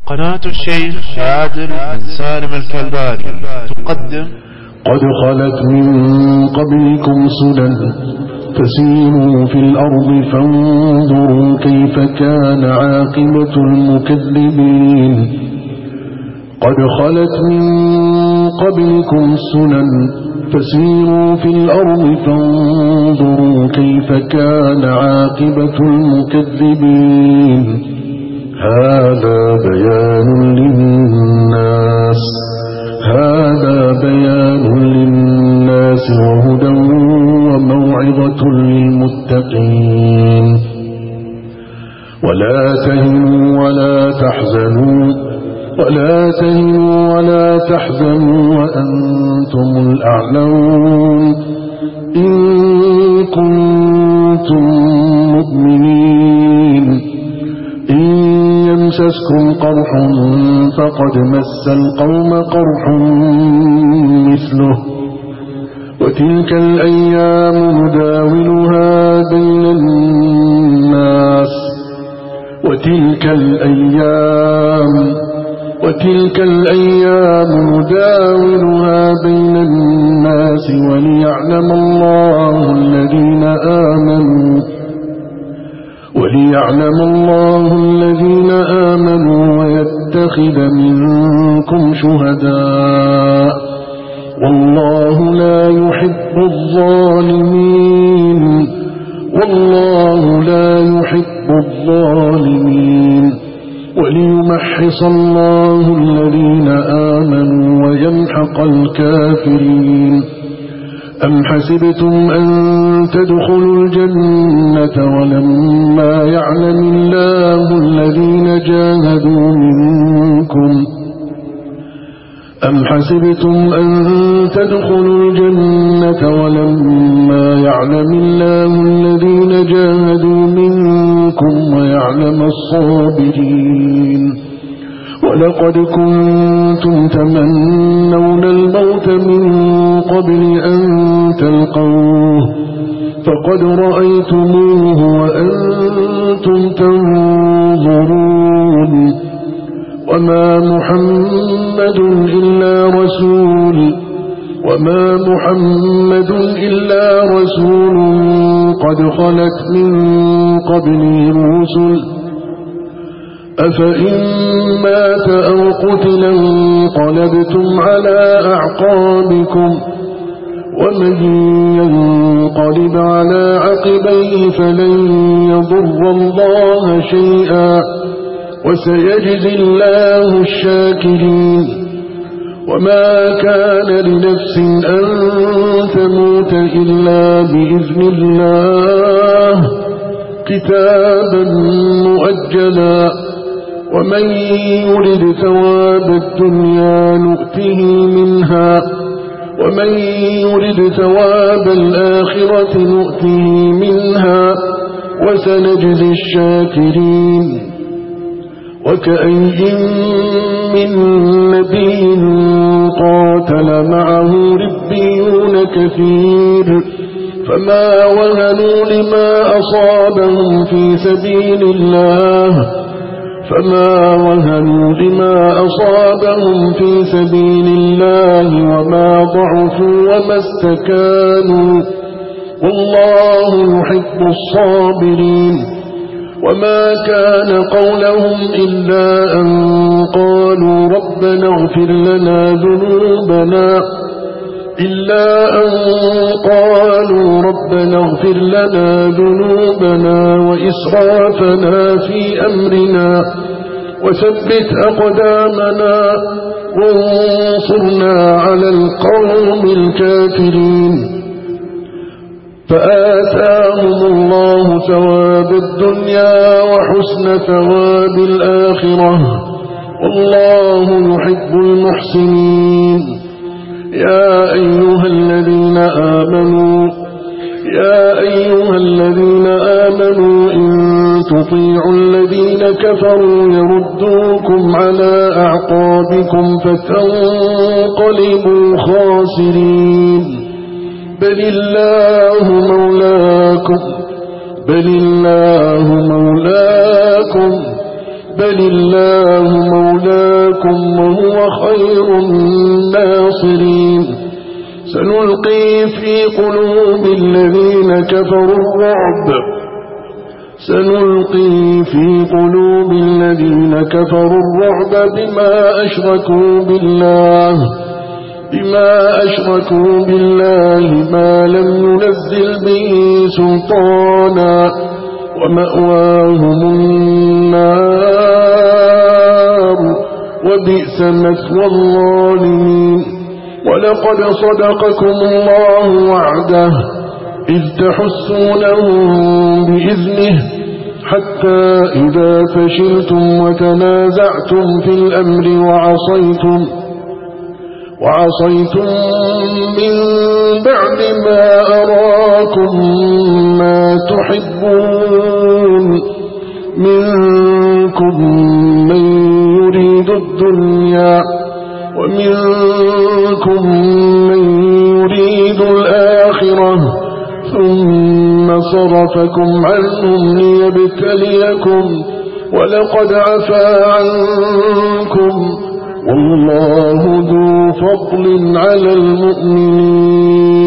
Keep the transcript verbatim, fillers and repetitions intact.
قناة الشيخ عادل بن سالم الكلباني تقدم قد خلت من قبلكم سنن فسيروا في الأرض فانظروا كيف كان عاقبة المكذبين قد خلت من قبلكم سنن فسيروا في الأرض فانظروا كيف كان عاقبة المكذبين هذا بيان للناس هذا بيان للناس وهدى وموعظة للمتقين ولا تهنوا ولا تحزنوا ولا تهنوا ولا تحزنوا وأنتم الأعلون إن كنتم مؤمنين إن يمسسكم قرح فقد مس القوم قرح مثله وتلك الأيام نداولها بين الناس وتلك الأيام وتلك الأيام نداولها بين الناس وليعلم الله الذين آمنوا وليعلم الله الذين آمنوا ويتخذ منكم شهداء والله لا يحب الظالمين والله لا يحب الظالمين وليمحص الله الذين آمنوا ويمحق الكافرين أم حسبتم أن تدخلوا الجنة ولما يعلم الله الذين جاهدوا منكم أم حسبتم أن تدخلوا الجنة ولما يعلم الله الذين جاهدوا منكم ويعلم الصابرين ولقد كنتم تمنون الموت من قبل أن تلقوه فقد رأيتموه وأنتم تنظرون وما محمد إلا رسول وما محمد إلا رسول قد خلت من قبله الرسل أفإن مات أو قتلا انقلبتم على أعقابكم ومن ينقلب على عقبيه فلن يضر الله شيئا وسيجزي الله الشاكرين وما كان لنفس أن تموت إلا بإذن الله كتابا مؤجلا ومن يرد ثواب الدنيا نؤته منها ومن يرد ثواب الآخرة نؤته منها وسنجزي الشاكرين وكأي من نبي قاتل معه ربيون كثير فما وهنوا لما أصابهم في سبيل الله فما وهنوا لما أصابهم في سبيل الله وما ضعفوا وما استكانوا والله يحب الصابرين وما كان قولهم إلا أن قالوا ربنا اغفر لنا ذنوبنا إلا أن قالوا ربنا اغفر لنا ذنوبنا وإسرافنا في أمرنا وثبت أقدامنا وانصرنا على القوم الكافرين فآتاهم الله ثواب الدنيا وحسن ثواب الآخرة والله يحب المحسنين يا أيها الذين آمنوا يا أيها الذين آمنوا إن تطيعوا الذين كفروا يردوكم على أعقابكم فتنقلبوا خاسرين بل الله مولاكم بل الله مولاكم بل الله مولاكم لكم وهو خير الناصرين سنلقي في قلوب الذين كفروا الرعب سنلقي في قلوب الذين كفروا الرعب بما أشركوا بالله بما أشركوا بالله ما لم ينزل به سلطانا ومأواهم النار وبئس مثوى الظالمين ولقد صدقكم الله وعده إذ تحسونهم بإذنه حتى إذا فشلتم وتنازعتم في الأمر وعصيتم وعصيتم من بعد ما أراكم ما تحبون منكم من يريد الدنيا ومنكم من يريد الآخرة ثم صرفكم عنهم ليبتليكم ولقد عفا عنكم والله ذو فضل على المؤمنين